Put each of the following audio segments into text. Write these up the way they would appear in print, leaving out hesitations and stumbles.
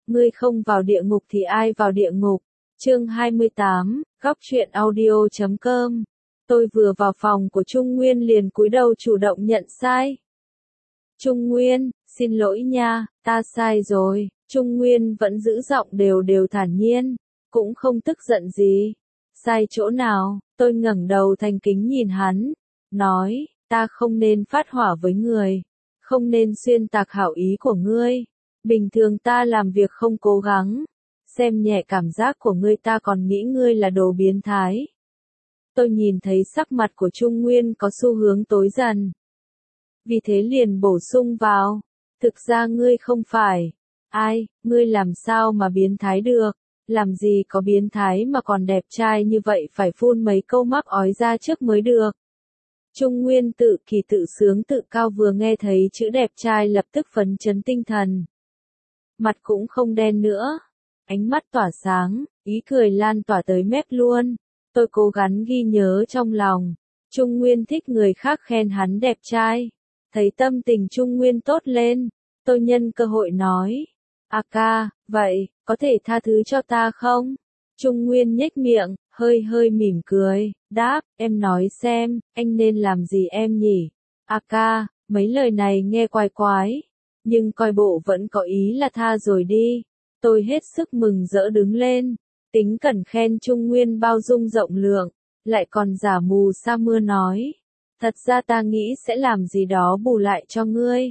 ngươi không vào địa ngục thì ai vào địa ngục? Chương 28, góc truyện audio.com. Tôi vừa vào phòng của Trung Nguyên liền cúi đầu chủ động nhận sai. Trung Nguyên, xin lỗi nha, ta sai rồi. Trung Nguyên vẫn giữ giọng đều đều thản nhiên, cũng không tức giận gì. Sai chỗ nào? Tôi ngẩng đầu thành kính nhìn hắn, nói, ta không nên phát hỏa với người, không nên xuyên tạc hảo ý của ngươi. Bình thường ta làm việc không cố gắng, xem nhẹ cảm giác của ngươi ta còn nghĩ ngươi là đồ biến thái. Tôi nhìn thấy sắc mặt của Trung Nguyên có xu hướng tối dần. Vì thế liền bổ sung vào, thực ra ngươi không phải. Ai, ngươi làm sao mà biến thái được, làm gì có biến thái mà còn đẹp trai như vậy phải phun mấy câu mắc ói ra trước mới được. Trung Nguyên tự kỳ tự sướng tự cao vừa nghe thấy chữ đẹp trai lập tức phấn chấn tinh thần. Mặt cũng không đen nữa, ánh mắt tỏa sáng, ý cười lan tỏa tới mép luôn. Tôi cố gắng ghi nhớ trong lòng, Trung Nguyên thích người khác khen hắn đẹp trai. Thấy tâm tình Trung Nguyên tốt lên, tôi nhân cơ hội nói, ca, vậy, có thể tha thứ cho ta không? Trung Nguyên nhếch miệng, hơi hơi mỉm cười, đáp, em nói xem, anh nên làm gì em nhỉ? Ca, mấy lời này nghe quái quái, nhưng coi bộ vẫn có ý là tha rồi đi. Tôi hết sức mừng rỡ đứng lên, tính cẩn khen Trung Nguyên bao dung rộng lượng, lại còn giả mù sa mưa nói, thật ra ta nghĩ sẽ làm gì đó bù lại cho ngươi.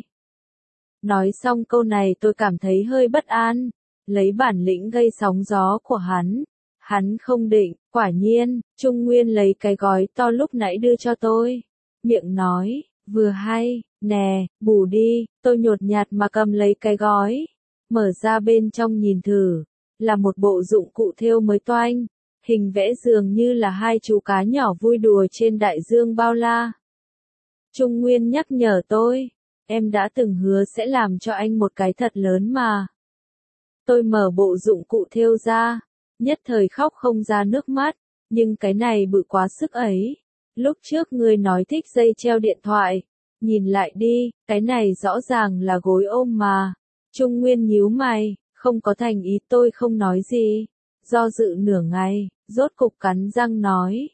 Nói xong câu này tôi cảm thấy hơi bất an, lấy bản lĩnh gây sóng gió của hắn không định, quả nhiên, Trung Nguyên lấy cái gói to lúc nãy đưa cho tôi, miệng nói, vừa hay, nè, bù đi. Tôi nhột nhạt mà cầm lấy cái gói, mở ra bên trong nhìn thử, là một bộ dụng cụ thêu mới toanh, hình vẽ dường như là hai chú cá nhỏ vui đùa trên đại dương bao la. Trung Nguyên nhắc nhở tôi, em đã từng hứa sẽ làm cho anh một cái thật lớn mà. Tôi mở bộ dụng cụ thêu ra, nhất thời khóc không ra nước mắt, nhưng cái này bự quá sức ấy. Lúc trước ngươi nói thích dây treo điện thoại, nhìn lại đi, cái này rõ ràng là gối ôm mà. Trung Nguyên nhíu mày, không có thành ý. Tôi không nói gì, do dự nửa ngày, rốt cục cắn răng nói,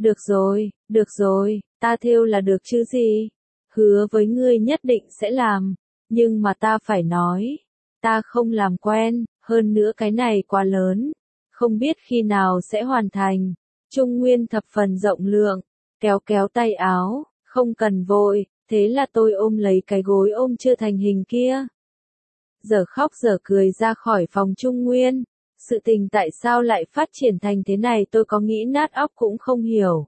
được rồi, ta thêu là được chứ gì, hứa với ngươi nhất định sẽ làm, nhưng mà ta phải nói, ta không làm quen, hơn nữa cái này quá lớn, không biết khi nào sẽ hoàn thành. Trung Nguyên thập phần rộng lượng, kéo kéo tay áo, không cần vội, thế là tôi ôm lấy cái gối ôm chưa thành hình kia. Giờ khóc giờ cười ra khỏi phòng Trung Nguyên, sự tình tại sao lại phát triển thành thế này tôi có nghĩ nát óc cũng không hiểu.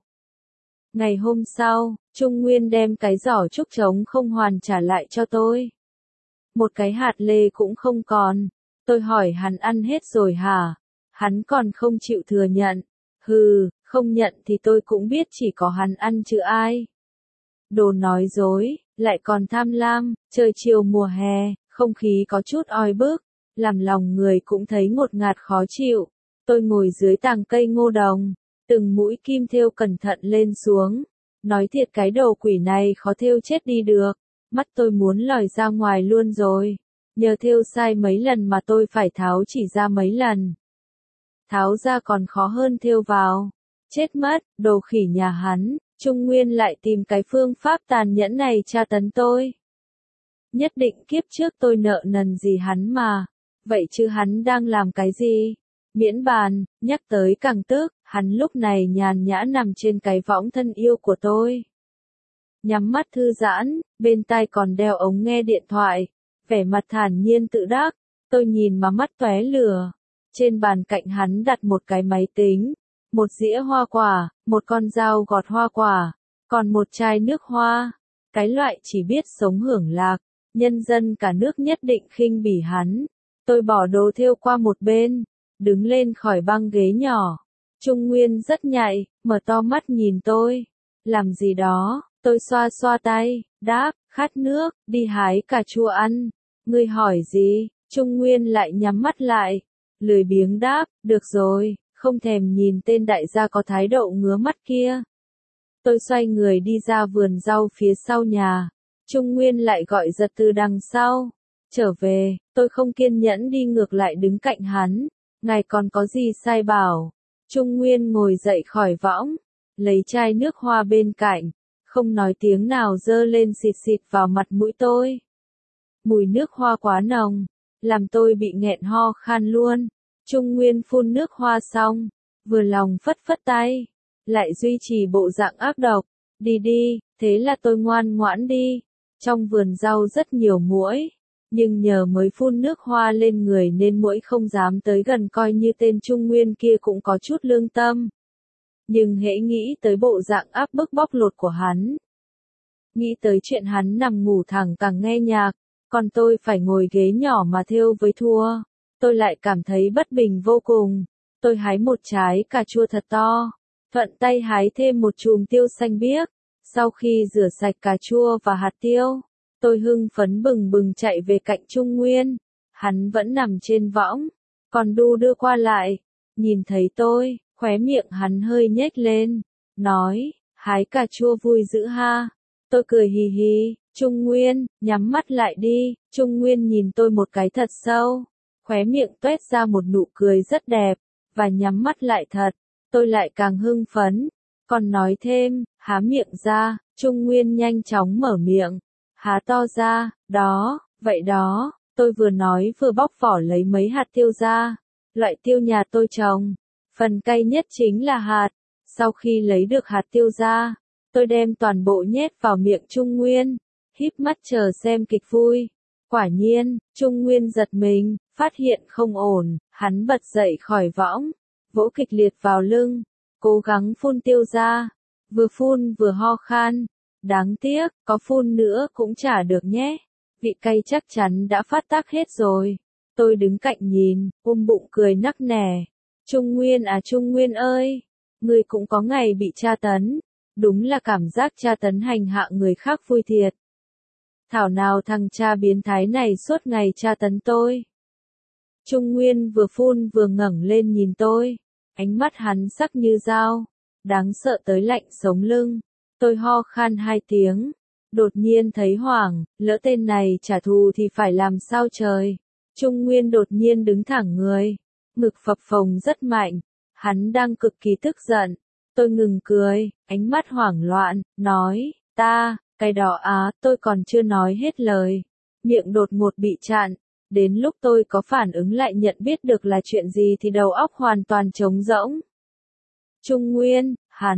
Ngày hôm sau, Trung Nguyên đem cái giỏ trúc trống không hoàn trả lại cho tôi. Một cái hạt lê cũng không còn. Tôi hỏi hắn ăn hết rồi hả? Hắn còn không chịu thừa nhận. Hừ, không nhận thì tôi cũng biết chỉ có hắn ăn chứ ai. Đồ nói dối, lại còn tham lam. Trời chiều mùa hè, không khí có chút oi bức, làm lòng người cũng thấy ngột ngạt khó chịu. Tôi ngồi dưới tàng cây ngô đồng, từng mũi kim thêu cẩn thận lên xuống. Nói thiệt cái đầu quỷ này khó thêu chết đi được. Mắt tôi muốn lòi ra ngoài luôn rồi. Nhờ thêu sai mấy lần mà tôi phải tháo chỉ ra mấy lần. Tháo ra còn khó hơn thêu vào. Chết mất, đồ khỉ nhà hắn. Trung Nguyên lại tìm cái phương pháp tàn nhẫn này tra tấn tôi. Nhất định kiếp trước tôi nợ nần gì hắn mà. Vậy chứ hắn đang làm cái gì? Miễn bàn, nhắc tới càng tức, hắn lúc này nhàn nhã nằm trên cái võng thân yêu của tôi. Nhắm mắt thư giãn, bên tai còn đeo ống nghe điện thoại, vẻ mặt thản nhiên tự đắc. Tôi nhìn mà mắt tóe lửa. Trên bàn cạnh hắn đặt một cái máy tính, một dĩa hoa quả, một con dao gọt hoa quả, còn một chai nước hoa. Cái loại chỉ biết sống hưởng lạc, nhân dân cả nước nhất định khinh bỉ hắn. Tôi bỏ đồ thêu qua một bên, đứng lên khỏi băng ghế nhỏ. Trung Nguyên rất nhạy, mở to mắt nhìn tôi. Làm gì đó? Tôi xoa xoa tay, đáp, khát nước, đi hái cà chua ăn. Ngươi hỏi gì? Trung Nguyên lại nhắm mắt lại, lười biếng đáp, được rồi, không thèm nhìn tên đại gia có thái độ ngứa mắt kia. Tôi xoay người đi ra vườn rau phía sau nhà. Trung Nguyên lại gọi giật từ đằng sau. Trở về, tôi không kiên nhẫn đi ngược lại đứng cạnh hắn. Ngài còn có gì sai bảo? Trung Nguyên ngồi dậy khỏi võng, lấy chai nước hoa bên cạnh, không nói tiếng nào dơ lên xịt xịt vào mặt mũi tôi. Mùi nước hoa quá nồng, làm tôi bị nghẹn ho khan luôn. Trung Nguyên phun nước hoa xong, vừa lòng phất phất tay, lại duy trì bộ dạng ác độc. Đi đi, thế là tôi ngoan ngoãn đi. Trong vườn rau rất nhiều muỗi, nhưng nhờ mới phun nước hoa lên người nên muỗi không dám tới gần, coi như tên Trung Nguyên kia cũng có chút lương tâm. Nhưng hễ nghĩ tới bộ dạng áp bức bóc lột của hắn, nghĩ tới chuyện hắn nằm ngủ thẳng càng nghe nhạc, còn tôi phải ngồi ghế nhỏ mà thêu với thua, tôi lại cảm thấy bất bình vô cùng. Tôi hái một trái cà chua thật to, thuận tay hái thêm một chùm tiêu xanh biếc. Sau khi rửa sạch cà chua và hạt tiêu, tôi hưng phấn bừng bừng chạy về cạnh Trung Nguyên. Hắn vẫn nằm trên võng, còn đu đưa qua lại. Nhìn thấy tôi, khóe miệng hắn hơi nhếch lên, nói, hái cà chua vui dữ ha. Tôi cười hì hì. Trung Nguyên, nhắm mắt lại đi. Trung Nguyên nhìn tôi một cái thật sâu, khóe miệng tuét ra một nụ cười rất đẹp, và nhắm mắt lại thật. Tôi lại càng hưng phấn, còn nói thêm, há miệng ra. Trung Nguyên nhanh chóng mở miệng, há to ra. Đó, vậy đó. Tôi vừa nói vừa bóc vỏ lấy mấy hạt tiêu ra. Loại tiêu nhà tôi trồng, phần cay nhất chính là hạt. Sau khi lấy được hạt tiêu ra, tôi đem toàn bộ nhét vào miệng Trung Nguyên, híp mắt chờ xem kịch vui. Quả nhiên, Trung Nguyên giật mình, phát hiện không ổn, hắn bật dậy khỏi võng, vỗ kịch liệt vào lưng, cố gắng phun tiêu ra, vừa phun vừa ho khan. Đáng tiếc, có phun nữa cũng chả được nhé, vị cay chắc chắn đã phát tác hết rồi. Tôi đứng cạnh nhìn, bụng cười nắc nẻ. Trung Nguyên à Trung Nguyên ơi, ngươi cũng có ngày bị tra tấn, đúng là cảm giác tra tấn hành hạ người khác vui thiệt. Thảo nào thằng cha biến thái này suốt ngày tra tấn tôi. Trung Nguyên vừa phun vừa ngẩng lên nhìn tôi, ánh mắt hắn sắc như dao, đáng sợ tới lạnh sống lưng. Tôi ho khan 2 tiếng, đột nhiên thấy hoảng, lỡ tên này trả thù thì phải làm sao trời. Trung Nguyên đột nhiên đứng thẳng người, ngực phập phồng rất mạnh, hắn đang cực kỳ tức giận. Tôi ngừng cười, ánh mắt hoảng loạn, nói, cái đó á, tôi còn chưa nói hết lời. Miệng đột ngột bị chặn, đến lúc tôi có phản ứng lại nhận biết được là chuyện gì thì đầu óc hoàn toàn trống rỗng. Trung Nguyên,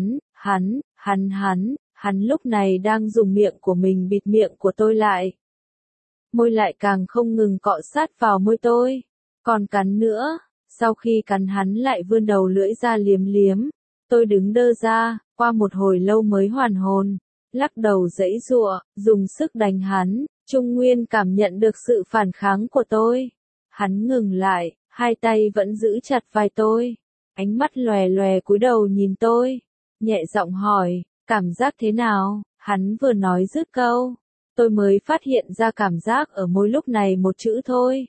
hắn lúc này đang dùng miệng của mình bịt miệng của tôi lại. Môi lại càng không ngừng cọ sát vào môi tôi, còn cắn nữa. Sau khi cắn hắn lại vươn đầu lưỡi ra liếm liếm. Tôi đứng đơ ra, qua một hồi lâu mới hoàn hồn, lắc đầu giãy giụa, dùng sức đánh hắn. Trung Nguyên cảm nhận được sự phản kháng của tôi. Hắn ngừng lại, 2 tay vẫn giữ chặt vai tôi, ánh mắt lòe lòe cúi đầu nhìn tôi, nhẹ giọng hỏi, cảm giác thế nào? Hắn vừa nói dứt câu, tôi mới phát hiện ra cảm giác ở môi lúc này một chữ thôi.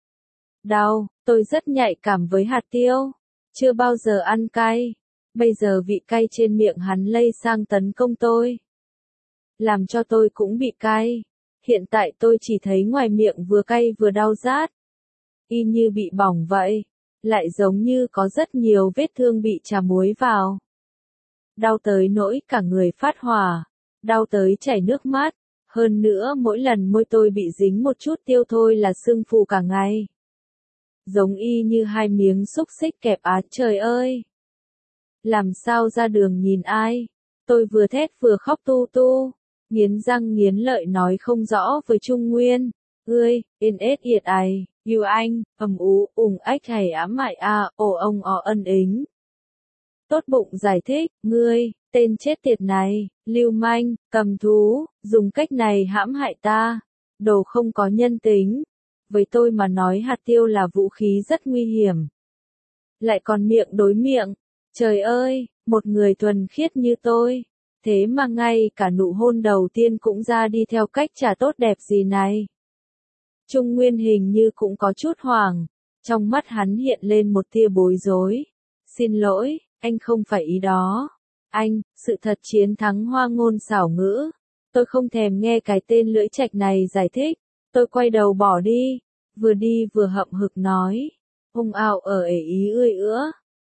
Đau. Tôi rất nhạy cảm với hạt tiêu, chưa bao giờ ăn cay. Bây giờ vị cay trên miệng hắn lây sang tấn công tôi, làm cho tôi cũng bị cay. Hiện tại tôi chỉ thấy ngoài miệng vừa cay vừa đau rát, y như bị bỏng vậy, lại giống như có rất nhiều vết thương bị trà muối vào. Đau tới nỗi cả người phát hỏa, đau tới chảy nước mắt, hơn nữa mỗi lần môi tôi bị dính một chút tiêu thôi là sưng phù cả ngày. Giống y như 2 miếng xúc xích kẹp á, trời ơi! Làm sao ra đường nhìn ai? Tôi vừa thét vừa khóc tu tu, nghiến răng nghiến lợi nói không rõ với Trung Nguyên. Ươi, in ết yệt ai, yêu anh, ủng ách hầy ám mại ồ ông ân ính. Tốt bụng giải thích, ngươi, tên chết tiệt này, lưu manh, cầm thú, dùng cách này hãm hại ta, đồ không có nhân tính. Với tôi mà nói hạt tiêu là vũ khí rất nguy hiểm. Lại còn miệng đối miệng. Trời ơi, một người thuần khiết như tôi, thế mà ngay cả nụ hôn đầu tiên cũng ra đi theo cách chả tốt đẹp gì này. Trung Nguyên hình như cũng có chút hoảng, trong mắt hắn hiện lên một tia bối rối. Xin lỗi, anh không phải ý đó. Anh, sự thật chiến thắng hoa ngôn xảo ngữ. Tôi không thèm nghe cái tên lưỡi trạch này giải thích. Tôi quay đầu bỏ vừa đi vừa hậm hực nói. Ông ào ở ể ý ươi ữa.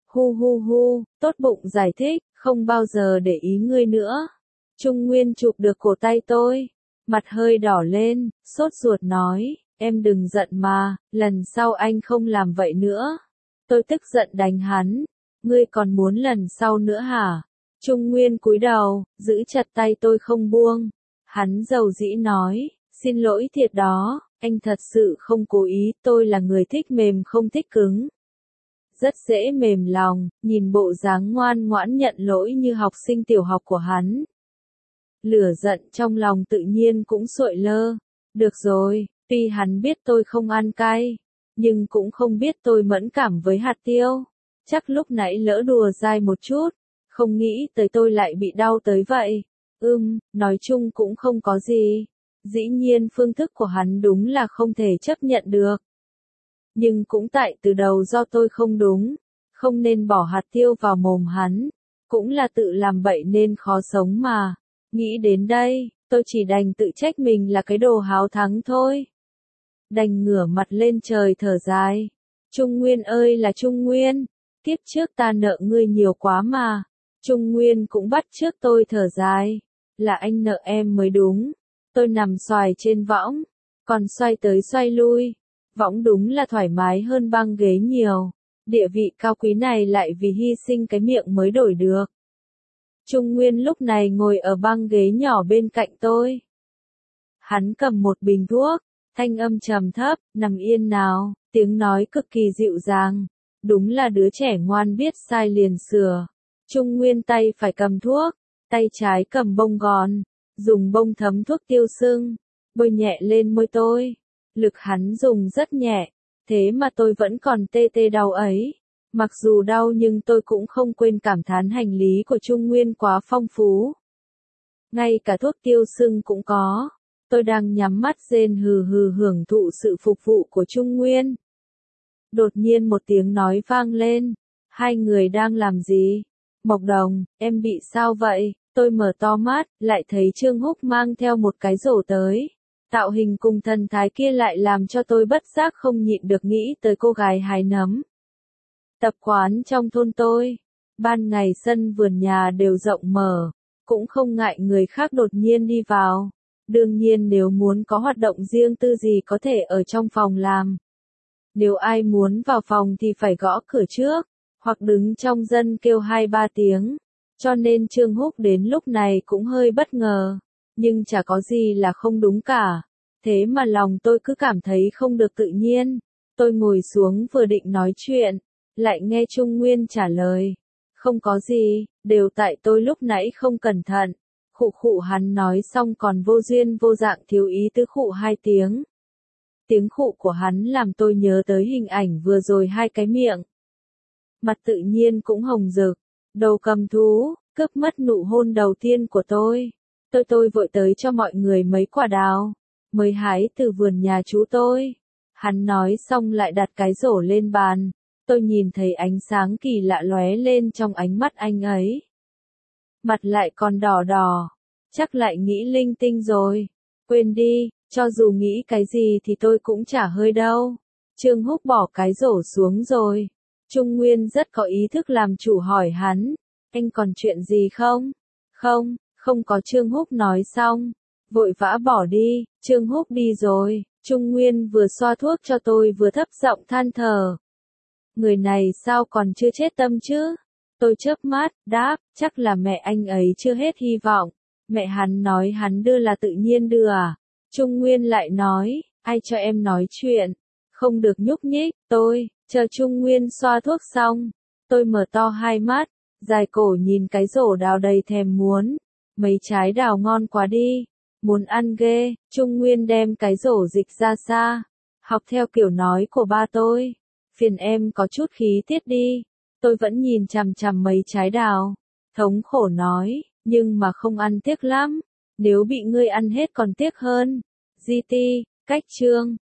Hu, tốt bụng giải thích, không bao giờ để ý ngươi nữa. Trung Nguyên chụp được cổ tay tôi, mặt hơi đỏ lên, sốt ruột nói, em đừng giận mà, lần sau anh không làm vậy nữa. Tôi tức giận đánh hắn, ngươi còn muốn lần sau nữa hả? Trung Nguyên cúi đầu, giữ chặt tay tôi không buông. Hắn dầu dĩ nói, xin lỗi thiệt đó, anh thật sự không cố ý, tôi là người thích mềm không thích cứng. Rất dễ mềm lòng, nhìn bộ dáng ngoan ngoãn nhận lỗi như học sinh tiểu học của hắn. Lửa giận trong lòng tự nhiên cũng nguội lơ. Được rồi, tuy hắn biết tôi không ăn cay, nhưng cũng không biết tôi mẫn cảm với hạt tiêu. Chắc lúc nãy lỡ đùa dai một chút, không nghĩ tới tôi lại bị đau tới vậy. Nói chung cũng không có gì. Dĩ nhiên phương thức của hắn đúng là không thể chấp nhận được. Nhưng cũng tại từ đầu do tôi không đúng, không nên bỏ hạt tiêu vào mồm hắn, cũng là tự làm bậy nên khó sống mà. Nghĩ đến đây, tôi chỉ đành tự trách mình là cái đồ háo thắng thôi. Đành ngửa mặt lên trời thở dài. Trung Nguyên ơi là Trung Nguyên, kiếp trước ta nợ ngươi nhiều quá mà. Trung Nguyên cũng bắt chước tôi thở dài. Là anh nợ em mới đúng. Tôi nằm xoài trên võng, còn xoay tới xoay lui. Võng đúng là thoải mái hơn băng ghế nhiều. Địa vị cao quý này lại vì hy sinh cái miệng mới đổi được. Trung Nguyên lúc này ngồi ở băng ghế nhỏ bên cạnh tôi. Hắn cầm một bình thuốc, thanh âm trầm thấp, nằm yên nào, tiếng nói cực kỳ dịu dàng. Đúng là đứa trẻ ngoan biết sai liền sửa. Trung Nguyên tay phải cầm thuốc, tay trái cầm bông gòn, dùng bông thấm thuốc tiêu sưng, bôi nhẹ lên môi tôi. Lực hắn dùng rất nhẹ, thế mà tôi vẫn còn tê tê đau ấy. Mặc dù đau nhưng tôi cũng không quên cảm thán hành lý của Trung Nguyên quá phong phú. Ngay cả thuốc tiêu sưng cũng có. Tôi đang nhắm mắt rên hừ hừ hưởng thụ sự phục vụ của Trung Nguyên. Đột nhiên một tiếng nói vang lên. Hai người đang làm gì? Mộc Đồng, em bị sao vậy? Tôi mở to mắt, lại thấy Trương Húc mang theo một cái rổ tới. Tạo hình cùng thần thái kia lại làm cho tôi bất giác không nhịn được nghĩ tới cô gái hái nấm. Tập quán trong thôn tôi, ban ngày sân vườn nhà đều rộng mở, cũng không ngại người khác đột nhiên đi vào. Đương nhiên nếu muốn có hoạt động riêng tư gì có thể ở trong phòng làm. Nếu ai muốn vào phòng thì phải gõ cửa trước, hoặc đứng trong sân kêu 2-3 tiếng. Cho nên Trương Húc đến lúc này cũng hơi bất ngờ, nhưng chả có gì là không đúng cả. Thế mà lòng tôi cứ cảm thấy không được tự nhiên. Tôi ngồi xuống vừa định nói chuyện, lại nghe Trung Nguyên trả lời. Không có gì, đều tại tôi lúc nãy không cẩn thận. Khụ hắn nói xong còn vô duyên vô dạng thiếu ý tứ khụ 2 tiếng. Tiếng khụ của hắn làm tôi nhớ tới hình ảnh vừa rồi 2 cái miệng. Mặt tự nhiên cũng hồng rực, đầu cầm thú, cướp mất nụ hôn đầu tiên của tôi. Tôi vội tới cho mọi người mấy quả đào, mới hái từ vườn nhà chú tôi. Hắn nói xong lại đặt cái rổ lên bàn. Tôi nhìn thấy ánh sáng kỳ lạ lóe lên trong ánh mắt anh ấy. Mặt lại còn đỏ đỏ, chắc lại nghĩ linh tinh rồi. Quên đi, cho dù nghĩ cái gì thì tôi cũng chả hơi đâu. Trương Húc bỏ cái rổ xuống rồi. Trung Nguyên rất có ý thức làm chủ hỏi hắn, anh còn chuyện gì không? Không có. Trương Húc nói xong, vội vã bỏ đi. Trương Húc đi rồi, Trung Nguyên vừa xoa thuốc cho tôi vừa thấp giọng than thở. Người này sao còn chưa chết tâm chứ? Tôi chớp mắt, đáp, chắc là mẹ anh ấy chưa hết hy vọng. Mẹ hắn nói hắn đưa là tự nhiên đưa à? Trung Nguyên lại nói, ai cho em nói chuyện? Không được nhúc nhích. Chờ Trung Nguyên xoa thuốc xong. Tôi mở to 2 mắt, dài cổ nhìn cái rổ đào đầy thèm muốn. Mấy trái đào ngon quá đi. Muốn ăn ghê. Trung Nguyên đem cái rổ dịch ra xa. Học theo kiểu nói của ba tôi. Phiền em có chút khí tiết đi. Tôi vẫn nhìn chằm chằm mấy trái đào. Thống khổ nói, nhưng mà không ăn tiếc lắm. Nếu bị ngươi ăn hết còn tiếc hơn. GT, cách chương.